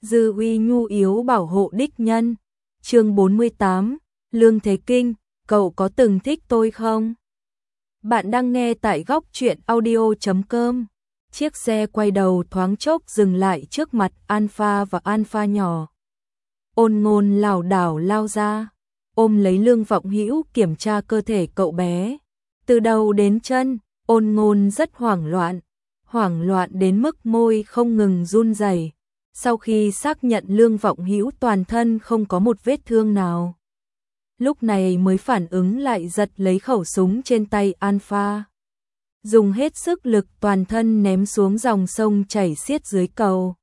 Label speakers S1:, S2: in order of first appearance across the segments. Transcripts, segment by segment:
S1: Dư uy nhu yếu bảo hộ đích nhân. Chương 48, Lương Thế Kinh, cậu có từng thích tôi không? Bạn đang nghe tại góc truyện audio.com. Chiếc xe quay đầu thoáng chốc dừng lại trước mặt Alpha và Alpha nhỏ. Ôn Ngôn lảo đảo lao ra, ôm lấy Lương Vọng Hữu kiểm tra cơ thể cậu bé. Từ đầu đến chân, Ôn Ngôn rất hoảng loạn đến mức môi không ngừng run rẩy. Sau khi xác nhận Lương Vọng Hữu toàn thân không có một vết thương nào, lúc này mới phản ứng lại, giật lấy khẩu súng trên tay Alpha, dùng hết sức lực toàn thân ném xuống dòng sông chảy xiết dưới cầu.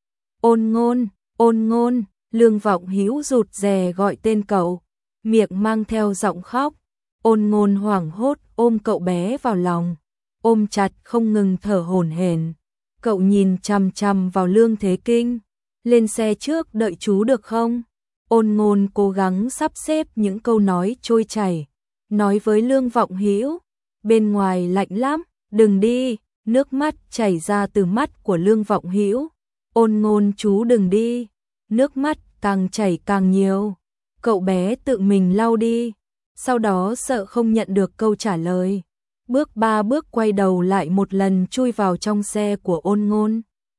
S1: Ôn Ngôn, Lương Vọng Hữu rụt rè gọi tên cậu, miệng mang theo giọng khóc. Ôn Ngôn hoảng hốt ôm cậu bé vào lòng, ôm chặt không ngừng thở hổn hển. Cậu nhìn chằm chằm vào Lương Thế Kinh. Lên xe trước đợi chú được không? Ôn Ngôn cố gắng sắp xếp những câu nói trôi chảy, nói với Lương Vọng Hữu. Bên ngoài lạnh lắm, đừng đi. Nước mắt chảy ra từ mắt của Lương Vọng Hữu. Ôn Ngôn chú đừng đi. Nước mắt càng chảy càng nhiều. Cậu bé tự mình lau đi. Sau đó sợ không nhận được câu trả lời, bước 3 bước quay đầu lại một lần chui vào trong xe của Ôn Ngôn.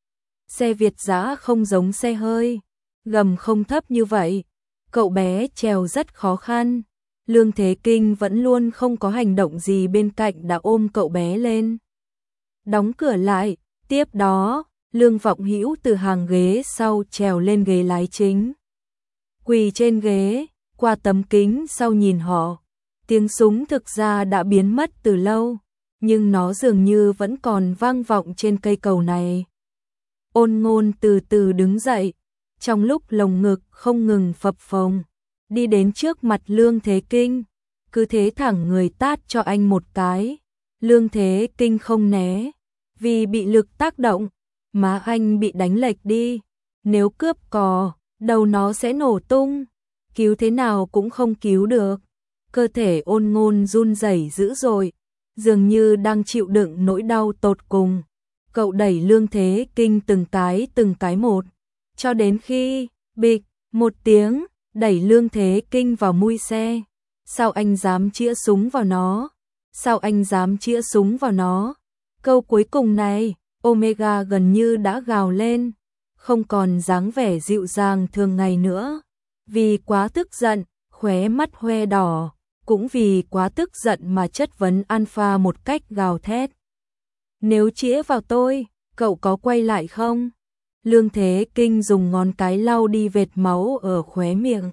S1: Xe Việt dã không giống xe hơi, gầm không thấp như vậy, cậu bé trèo rất khó khăn. Lương Thế Kinh vẫn luôn không có hành động gì bên cạnh đã ôm cậu bé lên. Đóng cửa lại, tiếp đó, Lương Vọng Hữu từ hàng ghế sau trèo lên ghế lái chính. Quỳ trên ghế, qua tấm kính sau nhìn họ. Tiếng súng thực ra đã biến mất từ lâu, nhưng nó dường như vẫn còn vang vọng trên cây cầu này. Ôn Ngôn từ từ đứng dậy, trong lúc lồng ngực không ngừng phập phồng, đi đến trước mặt Lương Thế Kinh, cứ thế thẳng người tát cho anh một cái. Lương Thế Kinh không né, vì bị lực tác động, má anh bị đánh lệch đi. Nếu cướp cò, đầu nó sẽ nổ tung, cứu thế nào cũng không cứu được. Cơ thể Ôn Ngôn run rẩy dữ dội, dường như đang chịu đựng nỗi đau tột cùng. Cậu đẩy Lương Thế Kinh từng cái một, cho đến khi, bịch, một tiếng, đẩy Lương Thế Kinh vào mui xe. Sao anh dám chĩa súng vào nó? Sao anh dám chĩa súng vào nó? Câu cuối cùng này, Omega gần như đã gào lên, không còn dáng vẻ dịu dàng thường ngày nữa. Vì quá tức giận, khóe mắt hoe đỏ, cũng vì quá tức giận mà chất vấn Alpha một cách gào thét. Nếu chĩa vào tôi, cậu có quay lại không? Lương Thế Kinh dùng ngón cái lau đi vệt máu ở khóe miệng.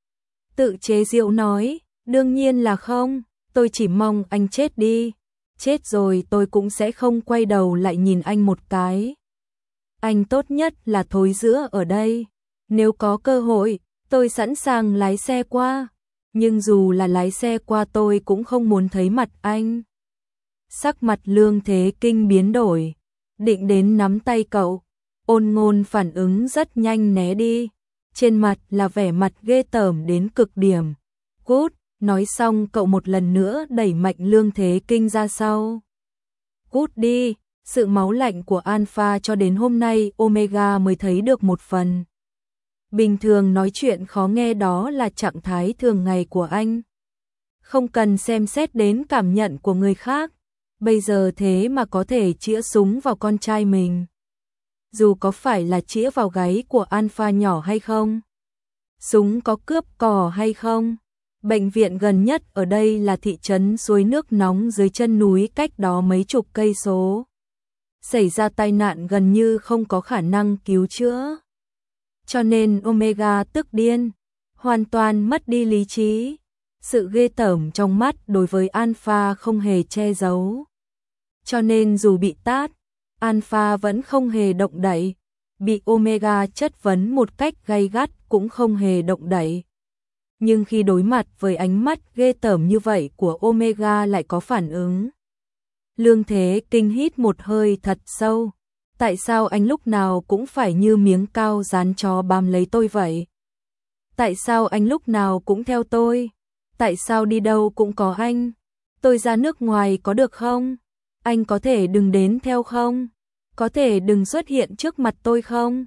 S1: Tự chế giễu nói, đương nhiên là không, tôi chỉ mong anh chết đi. Chết rồi tôi cũng sẽ không quay đầu lại nhìn anh một cái. Anh tốt nhất là thối rữa ở đây. Nếu có cơ hội, tôi sẵn sàng lái xe qua. Nhưng dù là lái xe qua tôi cũng không muốn thấy mặt anh. Sắc mặt Lương Thế Kinh biến đổi, định đến nắm tay cậu. Ôn Ngôn phản ứng rất nhanh né đi, trên mặt là vẻ mặt ghê tởm đến cực điểm. Cút, nói xong cậu một lần nữa đẩy mạnh Lương Thế Kinh ra sau. Cút đi, sự máu lạnh của Alpha cho đến hôm nay Omega mới thấy được một phần. Bình thường nói chuyện khó nghe đó là trạng thái thường ngày của anh. Không cần xem xét đến cảm nhận của người khác. Bây giờ thế mà có thể chĩa súng vào con trai mình. Dù có phải là chĩa vào gáy của Alpha nhỏ hay không? Súng có cướp cò hay không? Bệnh viện gần nhất ở đây là thị trấn suối nước nóng dưới chân núi cách đó mấy chục cây số. Xảy ra tai nạn gần như không có khả năng cứu chữa. Cho nên Omega tức điên, hoàn toàn mất đi lý trí. Sự ghê tởm trong mắt đối với Alpha không hề che giấu. Cho nên dù bị tát, Alpha vẫn không hề động đậy. Bị Omega chất vấn một cách gay gắt cũng không hề động đậy. Nhưng khi đối mặt với ánh mắt ghê tởm như vậy của Omega lại có phản ứng. Lương Thế Kinh hít một hơi thật sâu. Tại sao anh lúc nào cũng phải như miếng cao dán chó bám lấy tôi vậy? Tại sao anh lúc nào cũng theo tôi? Tại sao đi đâu cũng có anh? Tôi ra nước ngoài có được không? Anh có thể đừng đến theo không? Có thể đừng xuất hiện trước mặt tôi không?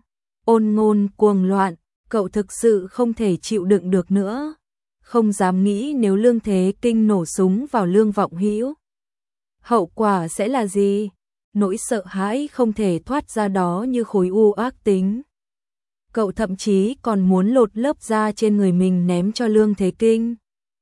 S1: Ôn Ngôn cuồng loạn, cậu thực sự không thể chịu đựng được nữa. Không dám nghĩ nếu Lương Thế Kinh nổ súng vào Lương Vọng Hữu, hậu quả sẽ là gì? Nỗi sợ hãi không thể thoát ra đó như khối u ác tính. Cậu thậm chí còn muốn lột lớp da trên người mình ném cho Lương Thế Kinh,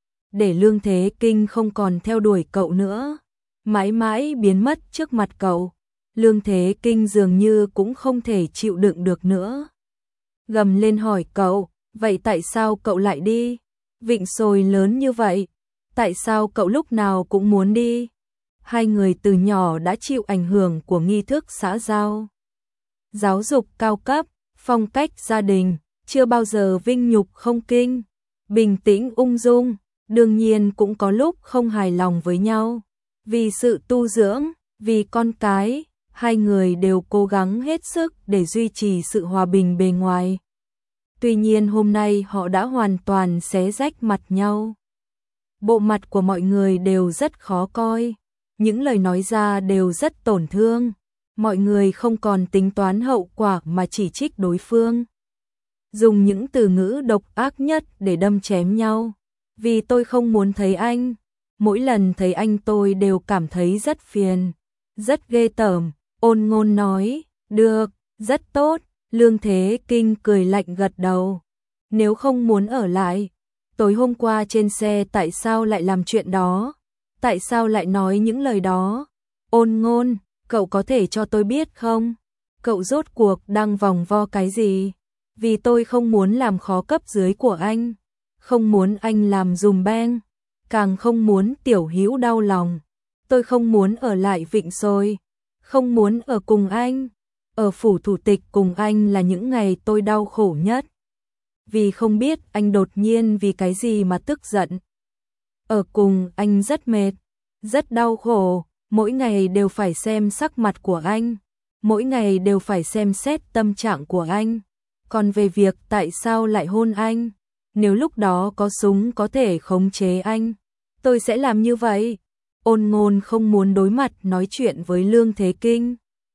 S1: để Lương Thế Kinh không còn theo đuổi cậu nữa, mãi mãi biến mất trước mặt cậu. Lương Thế Kinh dường như cũng không thể chịu đựng được nữa, gầm lên hỏi cậu, vậy tại sao cậu lại đi? Vịnh Sồi lớn như vậy, tại sao cậu lúc nào cũng muốn đi? Hai người từ nhỏ đã chịu ảnh hưởng của nghi thức xã giao, giáo dục cao cấp, phong cách gia đình, chưa bao giờ vinh nhục không kinh, bình tĩnh ung dung, đương nhiên cũng có lúc không hài lòng với nhau. Vì sự tu dưỡng, vì con cái, hai người đều cố gắng hết sức để duy trì sự hòa bình bề ngoài. Tuy nhiên hôm nay họ đã hoàn toàn xé rách mặt nhau. Bộ mặt của mọi người đều rất khó coi, những lời nói ra đều rất tổn thương. Mọi người không còn tính toán hậu quả mà chỉ trích đối phương, dùng những từ ngữ độc ác nhất để đâm chém nhau. Vì tôi không muốn thấy anh, mỗi lần thấy anh tôi đều cảm thấy rất phiền, rất ghê tởm. Ôn Ngôn nói, được, rất tốt. Lương Thế Kinh cười lạnh gật đầu. Nếu không muốn ở lại, tối hôm qua trên xe tại sao lại làm chuyện đó? Tại sao lại nói những lời đó? Ôn Ngôn, cậu có thể cho tôi biết không? Cậu rốt cuộc đang vòng vo cái gì? Vì tôi không muốn làm khó cấp dưới của anh, không muốn anh làm dùm beng, càng không muốn Tiểu Hữu đau lòng. Tôi không muốn ở lại Vịnh Sồi, không muốn ở cùng anh. Ở phủ thủ tịch cùng anh là những ngày tôi đau khổ nhất. Vì không biết anh đột nhiên vì cái gì mà tức giận. Ở cùng anh rất mệt, rất đau khổ, mỗi ngày đều phải xem sắc mặt của anh, mỗi ngày đều phải xem xét tâm trạng của anh. Còn về việc tại sao lại hôn anh, nếu lúc đó có súng có thể khống chế anh, tôi sẽ làm như vậy. Ôn Ngôn không muốn đối mặt nói chuyện với Lương Thế Kinh.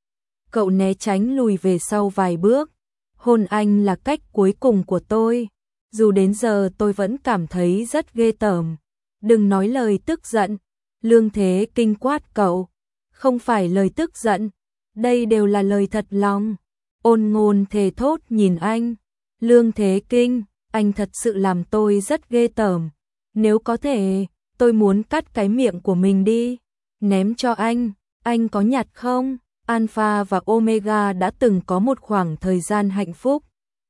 S1: Cậu né tránh lùi về sau vài bước. Hôn anh là cách cuối cùng của tôi, dù đến giờ tôi vẫn cảm thấy rất ghê tởm. Đừng nói lời tức giận. Lương Thế Kinh quát cậu. Không phải lời tức giận, đây đều là lời thật lòng. Ôn Ngôn thề thốt nhìn anh. Lương Thế Kinh, anh thật sự làm tôi rất ghê tởm. Nếu có thể, tôi muốn cắt cái miệng của mình đi, ném cho anh có nhặt không? Alpha và Omega đã từng có một khoảng thời gian hạnh phúc.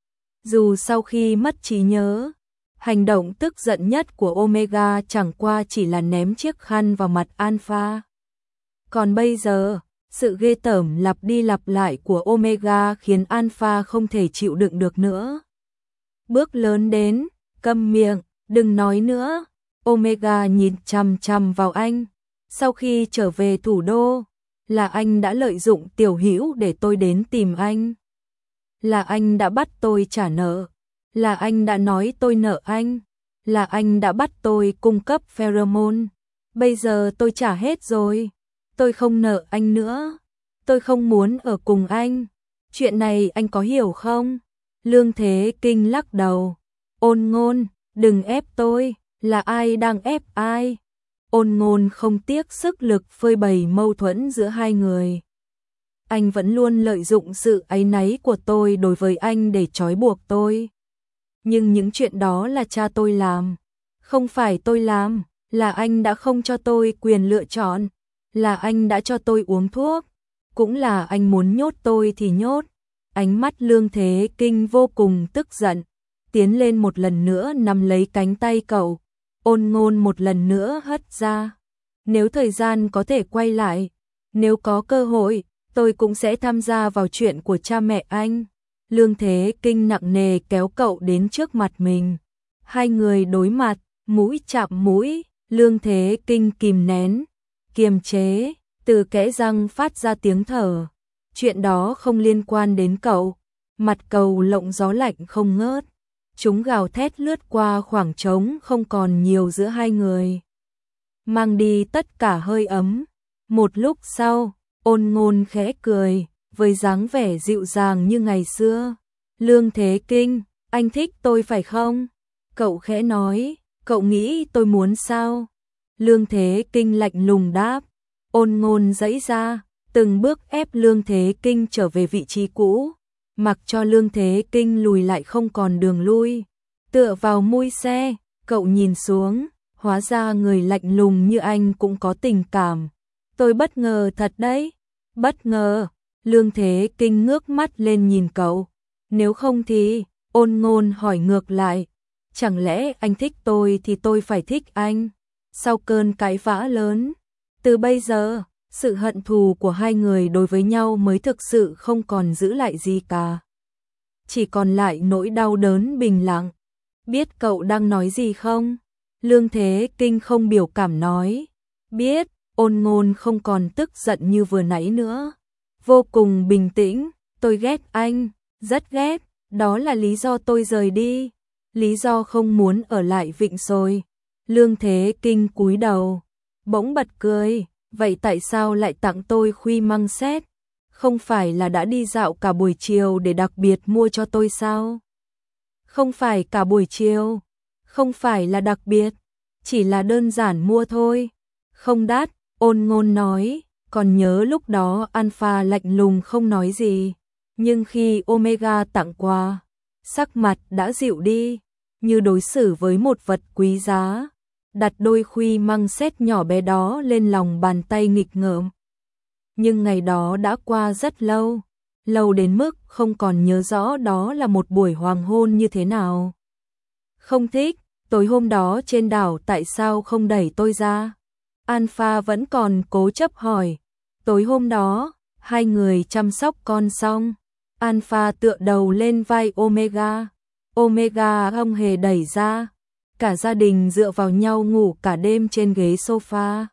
S1: Dù sau khi mất trí nhớ, hành động tức giận nhất của Omega chẳng qua chỉ là ném chiếc khăn vào mặt Alpha. Còn bây giờ, sự ghê tởm lặp đi lặp lại của Omega khiến Alpha không thể chịu đựng được nữa. Bước lớn đến, câm miệng, đừng nói nữa. Omega nhìn chằm chằm vào anh. Sau khi trở về thủ đô, là anh đã lợi dụng Tiểu Hữu để tôi đến tìm anh. Là anh đã bắt tôi trả nợ. Là anh đã nói tôi nợ anh. Là anh đã bắt tôi cung cấp pheromone. Bây giờ tôi trả hết rồi. Tôi không nợ anh nữa. Tôi không muốn ở cùng anh. Chuyện này anh có hiểu không? Lương Thế Kinh lắc đầu. Ôn Ngôn, đừng ép tôi. Là ai đang ép ai? Ôn Ngôn không tiếc sức lực phơi bày mâu thuẫn giữa hai người. Anh vẫn luôn lợi dụng sự áy náy của tôi đối với anh để trói buộc tôi. Nhưng những chuyện đó là cha tôi làm. Không phải tôi làm, là anh đã không cho tôi quyền lựa chọn. Là anh đã cho tôi uống thuốc. Cũng là anh muốn nhốt tôi thì nhốt. Ánh mắt Lương Thế Kinh vô cùng tức giận. Tiến lên một lần nữa nắm lấy cánh tay cậu. Ôn Ngôn một lần nữa hất ra. Nếu thời gian có thể quay lại, nếu có cơ hội, tôi cũng sẽ tham gia vào chuyện của cha mẹ anh. Lương Thế Kinh nặng nề kéo cậu đến trước mặt mình. Hai người đối mặt, mũi chạm mũi. Lương Thế Kinh kìm nén, kiềm chế, từ kẽ răng phát ra tiếng thở. Chuyện đó không liên quan đến cậu. Mặt cầu lộng gió lạnh không ngớt. Chúng gào thét lướt qua khoảng trống không còn nhiều giữa hai người, mang đi tất cả hơi ấm. Một lúc sau, Ôn Ngôn khẽ cười, với dáng vẻ dịu dàng như ngày xưa. Lương Thế Kinh, anh thích tôi phải không? Cậu khẽ nói, cậu nghĩ tôi muốn sao? Lương Thế Kinh lạnh lùng đáp. Ôn Ngôn giãy ra, từng bước ép Lương Thế Kinh trở về vị trí cũ, mặc cho Lương Thế Kinh lùi lại không còn đường lui. Tựa vào mui xe, cậu nhìn xuống, hóa ra người lạnh lùng như anh cũng có tình cảm. Tôi bất ngờ thật đấy. Bất ngờ. Lương Thế Kinh ngước mắt lên nhìn cậu. Nếu không thì, Ôn Ngôn hỏi ngược lại. Chẳng lẽ anh thích tôi thì tôi phải thích anh? Sau cơn cãi vã lớn, từ bây giờ, sự hận thù của hai người đối với nhau mới thực sự không còn giữ lại gì cả. Chỉ còn lại nỗi đau đớn bình lặng. Biết cậu đang nói gì không? Lương Thế Kinh không biểu cảm nói. Biết. Ôn Ngôn không còn tức giận như vừa nãy nữa. Vô cùng bình tĩnh. Tôi ghét anh, rất ghét. Đó là lý do tôi rời đi. Lý do không muốn ở lại Vịnh Xồi. Lương Thế Kinh cúi đầu, bỗng bật cười. Vậy tại sao lại tặng tôi khuy măng xét? Không phải là đã đi dạo cả buổi chiều để đặc biệt mua cho tôi sao? Không phải cả buổi chiều, không phải là đặc biệt, chỉ là đơn giản mua thôi. Không đắt, Ôn Ngôn nói, còn nhớ lúc đó Alpha lạnh lùng không nói gì, nhưng khi Omega tặng quà, sắc mặt đã dịu đi, như đối xử với một vật quý giá, đặt đôi khuy măng xét nhỏ bé đó lên lòng bàn tay nghịch ngợm. Nhưng ngày đó đã qua rất lâu, lâu đến mức không còn nhớ rõ đó là một buổi hoàng hôn như thế nào. Không thích, tối hôm đó trên đảo tại sao không đẩy tôi ra? Alpha vẫn còn cố chấp hỏi. Tối hôm đó, hai người chăm sóc con xong. Alpha tựa đầu lên vai Omega. Omega không hề đẩy ra. Cả gia đình dựa vào nhau ngủ cả đêm trên ghế sofa.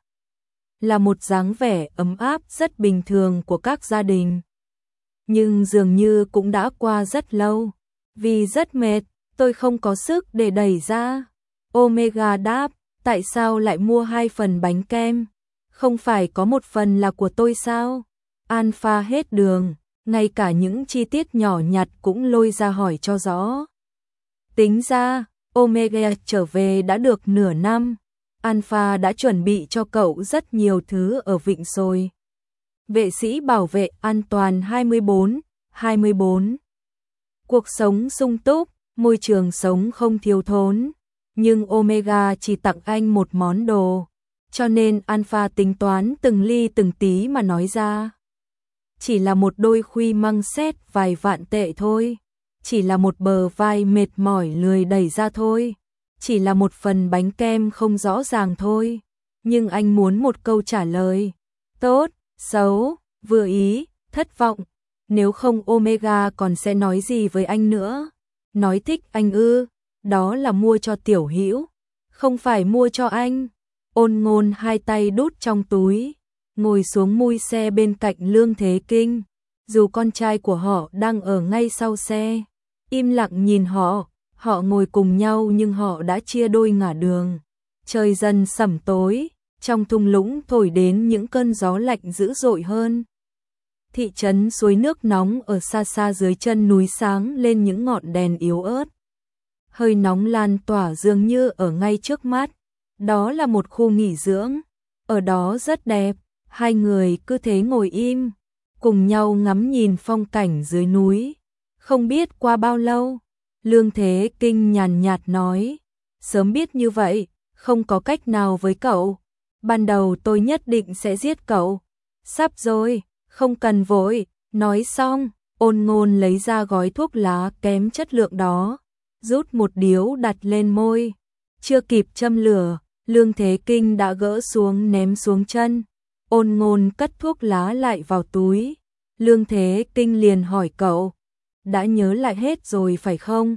S1: Là một dáng vẻ ấm áp rất bình thường của các gia đình. Nhưng dường như cũng đã qua rất lâu. Vì rất mệt, tôi không có sức để đẩy ra. Omega đáp, tại sao lại mua 2 phần bánh kem? Không phải có một phần là của tôi sao? Alpha hết đường, ngay cả những chi tiết nhỏ nhặt cũng lôi ra hỏi cho rõ. Tính ra, Omega trở về đã được nửa năm. Alpha đã chuẩn bị cho cậu rất nhiều thứ ở Vịnh Xồi. Vệ sĩ bảo vệ an toàn 24. Cuộc sống sung túc, môi trường sống không thiếu thốn. Nhưng Omega chỉ tặng anh một món đồ. Cho nên Alpha tính toán từng ly từng tí mà nói ra. Chỉ là một đôi khuy măng xét vài vạn tệ thôi. Chỉ là một bờ vai mệt mỏi lười đẩy ra thôi. Chỉ là một phần bánh kem không rõ ràng thôi. Nhưng anh muốn một câu trả lời. Tốt, xấu, vừa ý, thất vọng. Nếu không Omega còn sẽ nói gì với anh nữa? Nói thích anh ư? Đó là mua cho Tiểu Hữu, không phải mua cho anh. Ôn Ngôn hai tay đút trong túi, ngồi xuống mui xe bên cạnh Lương Thế Kinh. Dù con trai của họ đang ở ngay sau xe, im lặng nhìn họ ngồi cùng nhau nhưng họ đã chia đôi ngả đường. Trời dần sẩm tối, trong thung lũng thổi đến những cơn gió lạnh dữ dội hơn. Thị trấn suối nước nóng ở xa xa dưới chân núi sáng lên những ngọn đèn yếu ớt. Hơi nóng lan tỏa dường như ở ngay trước mắt. Đó là một khu nghỉ dưỡng. Ở đó rất đẹp. Hai người cứ thế ngồi im, cùng nhau ngắm nhìn phong cảnh dưới núi. Không biết qua bao lâu, Lương Thế Kinh nhàn nhạt nói. Sớm biết như vậy, không có cách nào với cậu. Ban đầu tôi nhất định sẽ giết cậu. Sắp rồi, không cần vội. Nói xong, Ôn Ngôn lấy ra gói thuốc lá kém chất lượng đó, rút một điếu đặt lên môi. Chưa kịp châm lửa, Lương Thế Kinh đã gỡ xuống ném xuống chân. Ôn Ngôn cất thuốc lá lại vào túi. Lương Thế Kinh liền hỏi cậu, đã nhớ lại hết rồi phải không?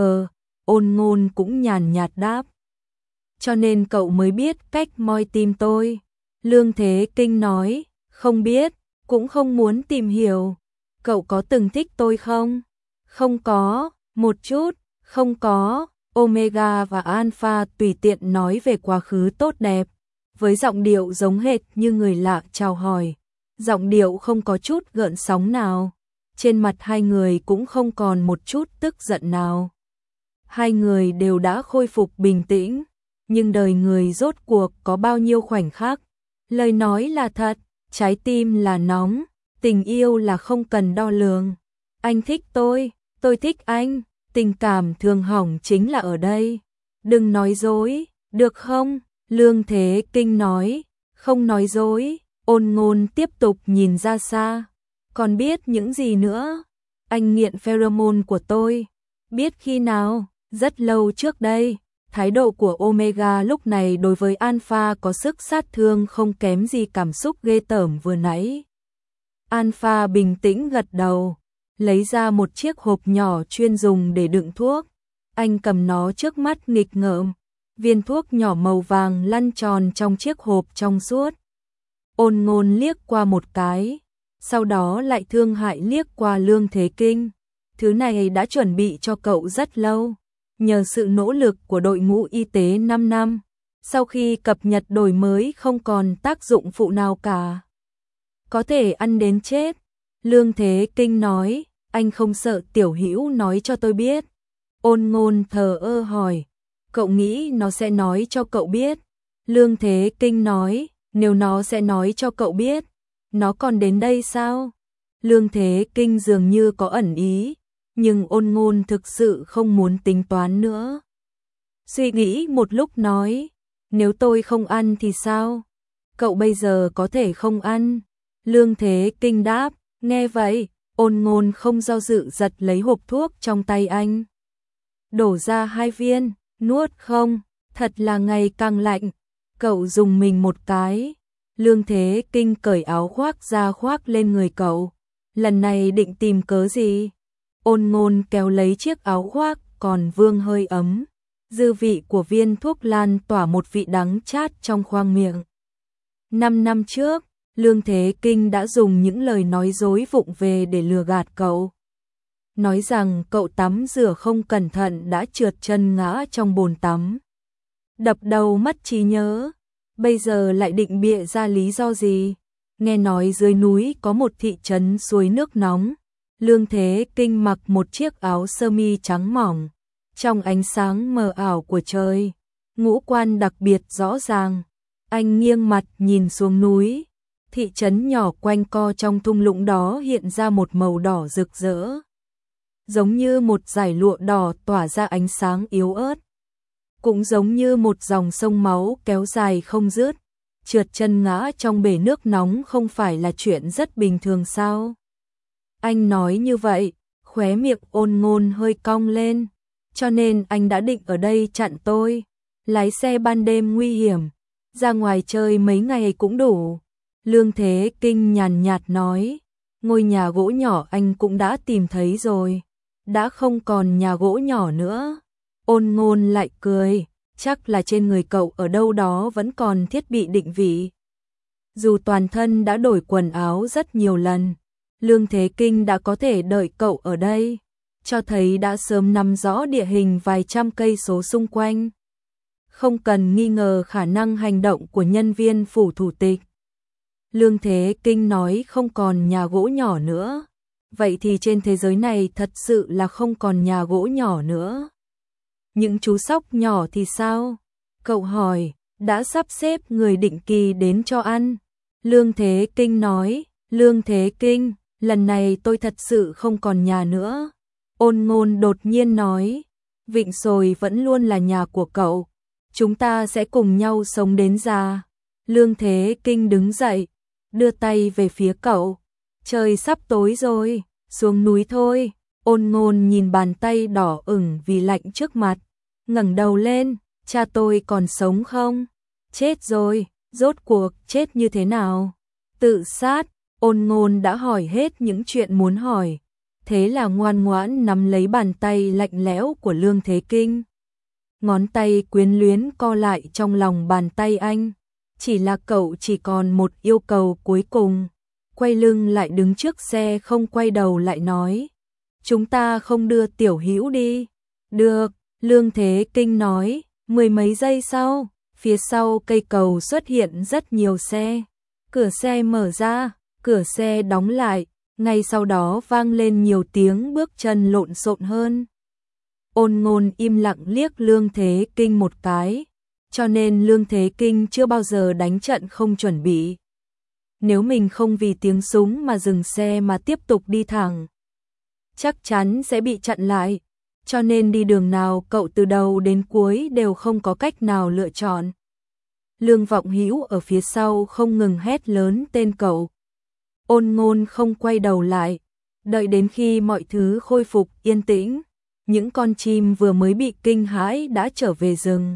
S1: Ôn Ngôn cũng nhàn nhạt đáp. Cho nên cậu mới biết cách moi tim tôi. Lương Thế Kinh nói, không biết, cũng không muốn tìm hiểu. Cậu có từng thích tôi không? Không có, một chút, không có. Omega và Alpha tùy tiện nói về quá khứ tốt đẹp, với giọng điệu giống hệt như người lạ chào hỏi. Giọng điệu không có chút gợn sóng nào. trên mặt hai người cũng không còn một chút tức giận nào. Hai người đều đã khôi phục bình tĩnh, nhưng đời người rốt cuộc có bao nhiêu khoảnh khắc. Lời nói là thật, trái tim là nóng, tình yêu là không cần đo lường. Anh thích tôi thích anh, tình cảm thường hỏng chính là ở đây. Đừng nói dối, được không? Lương Thế Kinh nói, không nói dối. Ôn Ngôn tiếp tục nhìn ra xa. Còn biết những gì nữa? Anh nghiện pheromone của tôi. Biết khi nào? Rất lâu trước đây. Thái độ của Omega lúc này đối với Alpha có sức sát thương không kém gì cảm xúc ghê tởm vừa nãy. Alpha bình tĩnh gật đầu, lấy ra một chiếc hộp nhỏ chuyên dùng để đựng thuốc. Anh cầm nó trước mắt nghịch ngợm, viên thuốc nhỏ màu vàng lăn tròn trong chiếc hộp trong suốt. Ôn Ngôn liếc qua một cái, sau đó lại thương hại liếc qua Lương Thế Kinh. Thứ này đã chuẩn bị cho cậu rất lâu, nhờ sự nỗ lực của đội ngũ y tế 5 năm, sau khi cập nhật đổi mới không còn tác dụng phụ nào cả. Có thể ăn đến chết. Lương Thế Kinh nói, anh không sợ Tiểu Hữu nói cho tôi biết. Ôn Ngôn thờ ơ hỏi, cậu nghĩ nó sẽ nói cho cậu biết? Lương Thế Kinh nói, nếu nó sẽ nói cho cậu biết, nó còn đến đây sao? Lương Thế Kinh dường như có ẩn ý, nhưng Ôn Ngôn thực sự không muốn tính toán nữa. Suy nghĩ một lúc nói, nếu tôi không ăn thì sao? Cậu bây giờ có thể không ăn. Lương Thế Kinh đáp, nghe vậy, Ôn Ngôn không do dự giật lấy hộp thuốc trong tay anh. Đổ ra 2 viên, nuốt không, thật là ngày càng lạnh. Cậu dùng mình một cái. Lương Thế Kinh cởi áo khoác ra khoác lên người cậu. Lần này định tìm cớ gì? Ôn Ngôn kéo lấy chiếc áo khoác còn vương hơi ấm. Dư vị của viên thuốc lan tỏa một vị đắng chát trong khoang miệng. 5 năm trước, Lương Thế Kinh đã dùng những lời nói dối vụng về để lừa gạt cậu. Nói rằng cậu tắm rửa không cẩn thận đã trượt chân ngã trong bồn tắm. Đập đầu mất trí nhớ. Bây giờ lại định bịa ra lý do gì? Nghe nói dưới núi có một thị trấn suối nước nóng. Lương Thế Kinh mặc một chiếc áo sơ mi trắng mỏng. Trong ánh sáng mờ ảo của trời, ngũ quan đặc biệt rõ ràng. Anh nghiêng mặt nhìn xuống núi. Thị trấn nhỏ quanh co trong thung lũng đó hiện ra một màu đỏ rực rỡ. Giống như một dải lụa đỏ tỏa ra ánh sáng yếu ớt. Cũng giống như một dòng sông máu kéo dài không dứt. Trượt chân ngã trong bể nước nóng không phải là chuyện rất bình thường sao? Anh nói như vậy, khóe miệng Ôn Ngôn hơi cong lên. Cho nên anh đã định ở đây chặn tôi. Lái xe ban đêm nguy hiểm. Ra ngoài chơi mấy ngày cũng đủ. Lương Thế Kinh nhàn nhạt nói. Ngôi nhà gỗ nhỏ anh cũng đã tìm thấy rồi. Đã không còn nhà gỗ nhỏ nữa. Ôn Ngôn lại cười. Chắc là trên người cậu ở đâu đó vẫn còn thiết bị định vị. Dù toàn thân đã đổi quần áo rất nhiều lần, Lương Thế Kinh đã có thể đợi cậu ở đây, cho thấy đã sớm nắm rõ địa hình vài trăm cây số xung quanh. Không cần nghi ngờ khả năng hành động của nhân viên phủ thủ tịch. Lương Thế Kinh nói không còn nhà gỗ nhỏ nữa. Vậy thì trên thế giới này thật sự là không còn nhà gỗ nhỏ nữa. Những chú sóc nhỏ thì sao? Cậu hỏi, đã sắp xếp người định kỳ đến cho ăn. Lương Thế Kinh nói, Lương Thế Kinh, lần này tôi thật sự không còn nhà nữa. Ôn Ngôn đột nhiên nói, Vịnh Sồi vẫn luôn là nhà của cậu. Chúng ta sẽ cùng nhau sống đến già. Lương Thế Kinh đứng dậy, đưa tay về phía cậu. Trời sắp tối rồi, xuống núi thôi. Ôn Ngôn nhìn bàn tay đỏ ửng vì lạnh trước mặt, ngẩng đầu lên, cha tôi còn sống không? Chết rồi, rốt cuộc chết như thế nào? Tự sát. Ôn Ngôn đã hỏi hết những chuyện muốn hỏi, thế là ngoan ngoãn nắm lấy bàn tay lạnh lẽo của Lương Thế Kinh. Ngón tay quyến luyến co lại trong lòng bàn tay anh. Chỉ là cậu chỉ còn một yêu cầu cuối cùng. Quay lưng lại đứng trước xe không quay đầu lại nói, chúng ta không đưa Tiểu Hữu đi. Được, Lương Thế Kinh nói. 10 mấy giây sau, phía sau cây cầu xuất hiện rất nhiều xe. Cửa xe mở ra, cửa xe đóng lại, Ngay sau đó vang lên nhiều tiếng bước chân lộn xộn hơn. Ôn Ngôn im lặng liếc Lương Thế Kinh một cái, cho nên Lương Thế Kinh chưa bao giờ đánh trận không chuẩn bị. Nếu mình không vì tiếng súng mà dừng xe mà tiếp tục đi thẳng, chắc chắn sẽ bị chặn lại, cho nên đi đường nào cậu từ đầu đến cuối đều không có cách nào lựa chọn. Lương Vọng Hữu ở phía sau không ngừng hét lớn tên cậu. Ôn Ngôn không quay đầu lại, đợi đến khi mọi thứ khôi phục yên tĩnh, những con chim vừa mới bị kinh hãi đã trở về rừng.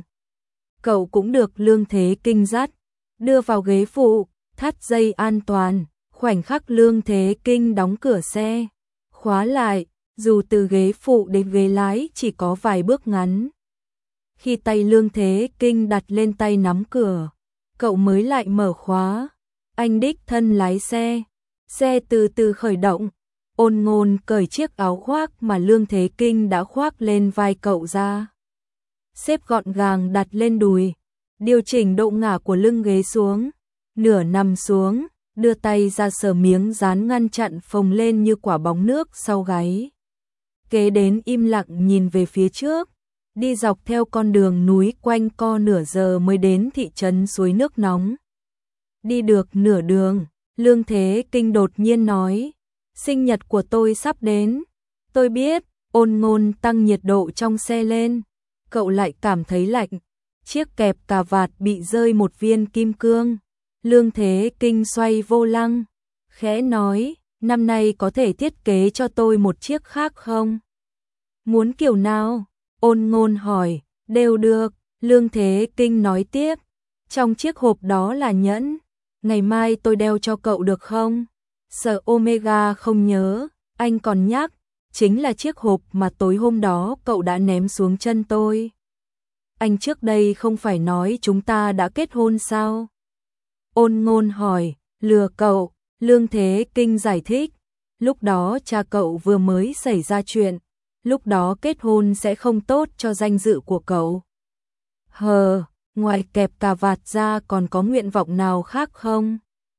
S1: Cậu cũng được Lương Thế Kinh dắt, đưa vào ghế phụ, thắt dây an toàn, khoảnh khắc Lương Thế Kinh đóng cửa xe, khóa lại, dù từ ghế phụ đến ghế lái chỉ có vài bước ngắn. Khi tay Lương Thế Kinh đặt lên tay nắm cửa, cậu mới lại mở khóa. Anh đích thân lái xe, xe từ từ khởi động. Ôn Ngôn cởi chiếc áo khoác mà Lương Thế Kinh đã khoác lên vai cậu ra, xếp gọn gàng đặt lên đùi, điều chỉnh độ ngả của lưng ghế xuống, nửa nằm xuống, đưa tay ra sờ miếng dán ngăn chặn phồng lên như quả bóng nước sau gáy. Kế đến im lặng nhìn về phía trước, đi dọc theo con đường núi quanh co nửa giờ mới đến thị trấn Suối Nước Nóng. Đi được nửa đường, Lương Thế Kinh đột nhiên nói, sinh nhật của tôi sắp đến. Tôi biết. Ôn Ngôn tăng nhiệt độ trong xe lên, cậu lại cảm thấy lạnh, chiếc kẹp cà vạt bị rơi một viên kim cương. Lương Thế Kinh xoay vô lăng, khẽ nói, năm nay có thể thiết kế cho tôi một chiếc khác không? Muốn kiểu nào? Ôn Ngôn hỏi. Đều được. Lương Thế Kinh nói tiếp, trong chiếc hộp đó là nhẫn, ngày mai tôi đeo cho cậu được không? Sợ Omega không nhớ, anh còn nhắc, chính là chiếc hộp mà tối hôm đó cậu đã ném xuống chân tôi. Anh trước đây không phải nói chúng ta đã kết hôn sao? Ôn Ngôn hỏi. Lừa cậu. Lương Thế Kinh giải thích, lúc đó cha cậu vừa mới xảy ra chuyện, lúc đó kết hôn sẽ không tốt cho danh dự của cậu. Ngoài kẹp cà vạt ra còn có nguyện vọng nào khác không?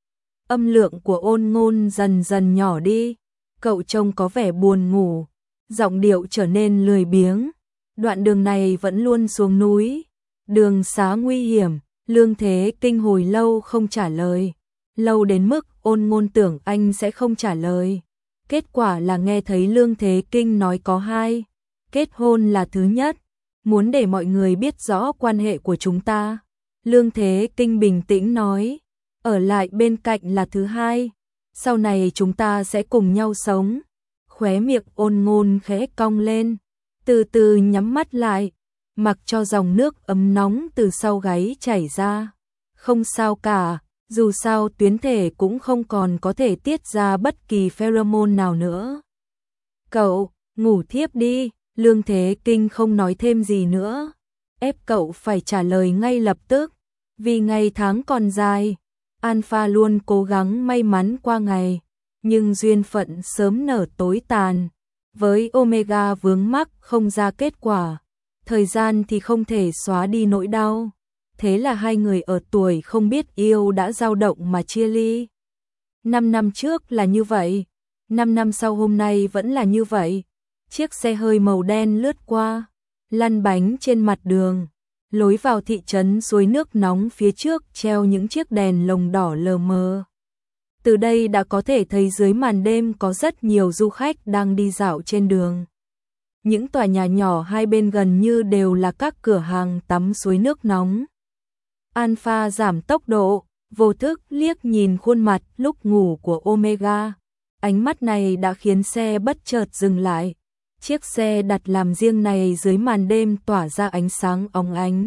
S1: Âm lượng của Ôn Ngôn dần dần nhỏ đi, cậu trông có vẻ buồn ngủ, giọng điệu trở nên lười biếng. Đoạn đường này vẫn luôn xuống núi, đường xá nguy hiểm. Lương Thế Kinh hồi lâu không trả lời, lâu đến mức Ôn Ngôn tưởng anh sẽ không trả lời. Kết quả là nghe thấy Lương Thế Kinh nói có hai, kết hôn là thứ nhất, muốn để mọi người biết rõ quan hệ của chúng ta. Lương Thế Kinh bình tĩnh nói, ở lại bên cạnh là thứ hai, sau này chúng ta sẽ cùng nhau sống. Khóe miệng Ôn Ngôn khẽ cong lên, từ từ nhắm mắt lại, mặc cho dòng nước ấm nóng từ sau gáy chảy ra. Không sao cả, dù sao tuyến thể cũng không còn có thể tiết ra bất kỳ pheromone nào nữa. Cậu, ngủ thiếp đi. Lương Thế Kinh không nói thêm gì nữa, ép cậu phải trả lời ngay lập tức. Vì ngày tháng còn dài, Alpha luôn cố gắng may mắn qua ngày, nhưng duyên phận sớm nở tối tàn. Với Omega vướng mắc không ra kết quả, thời gian thì không thể xóa đi nỗi đau. Thế là hai người ở tuổi không biết yêu đã dao động mà chia ly. 5 năm trước là như vậy, 5 năm sau hôm nay vẫn là như vậy. Chiếc xe hơi màu đen lướt qua, lăn bánh trên mặt đường. Lối vào thị trấn Suối Nước Nóng phía trước treo những chiếc đèn lồng đỏ lờ mờ. Từ đây đã có thể thấy dưới màn đêm có rất nhiều du khách đang đi dạo trên đường. Những tòa nhà nhỏ hai bên gần như đều là các cửa hàng tắm suối nước nóng. Alpha giảm tốc độ, vô thức liếc nhìn khuôn mặt lúc ngủ của Omega. Ánh mắt này đã khiến xe bất chợt dừng lại. Chiếc xe đặt làm riêng này dưới màn đêm tỏa ra ánh sáng óng ánh.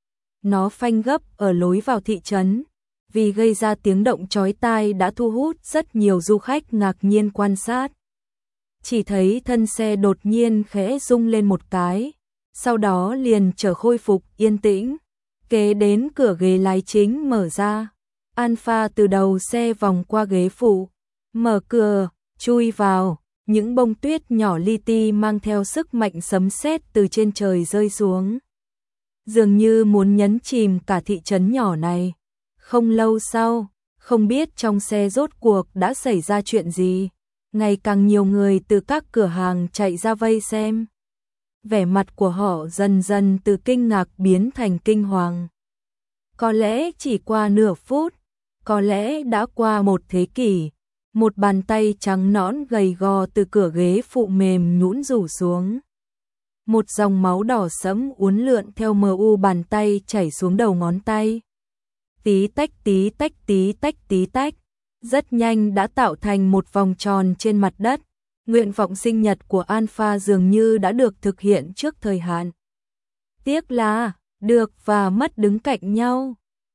S1: Nó phanh gấp ở lối vào thị trấn, vì gây ra tiếng động chói tai đã thu hút rất nhiều du khách ngạc nhiên quan sát. Chỉ thấy thân xe đột nhiên khẽ rung lên một cái, sau đó liền trở khôi phục yên tĩnh. Kế đến cửa ghế lái chính mở ra, Alpha từ đầu xe vòng qua ghế phụ, mở cửa, chui vào. Những bông tuyết nhỏ li ti mang theo sức mạnh sấm sét từ trên trời rơi xuống, dường như muốn nhấn chìm cả thị trấn nhỏ này. Không lâu sau, không biết trong xe rốt cuộc đã xảy ra chuyện gì, ngày càng nhiều người từ các cửa hàng chạy ra vây xem. Vẻ mặt của họ dần dần từ kinh ngạc biến thành kinh hoàng. Có lẽ chỉ qua nửa phút, có lẽ đã qua một thế kỷ, một bàn tay trắng nõn gầy gò từ cửa ghế phụ mềm nhũn rủ xuống. Một dòng máu đỏ sẫm uốn lượn theo mu bàn tay chảy xuống đầu ngón tay. Tí tách tí tách tí tách tí tách, rất nhanh đã tạo thành một vòng tròn trên mặt đất. Nguyện vọng sinh nhật của Alpha dường như đã được thực hiện trước thời hạn. Tiếc là được và mất đứng cạnh nhau.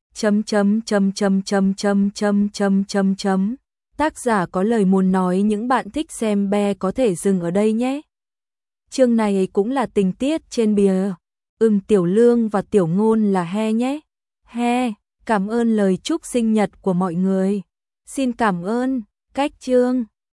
S1: Tác giả có lời muốn nói những bạn thích xem be có thể dừng ở đây nhé. Chương này cũng là tình tiết trên bìa. Tiểu Lương và Tiểu Ngôn là he nhé. He, cảm ơn lời chúc sinh nhật của mọi người. Xin cảm ơn. Cách chương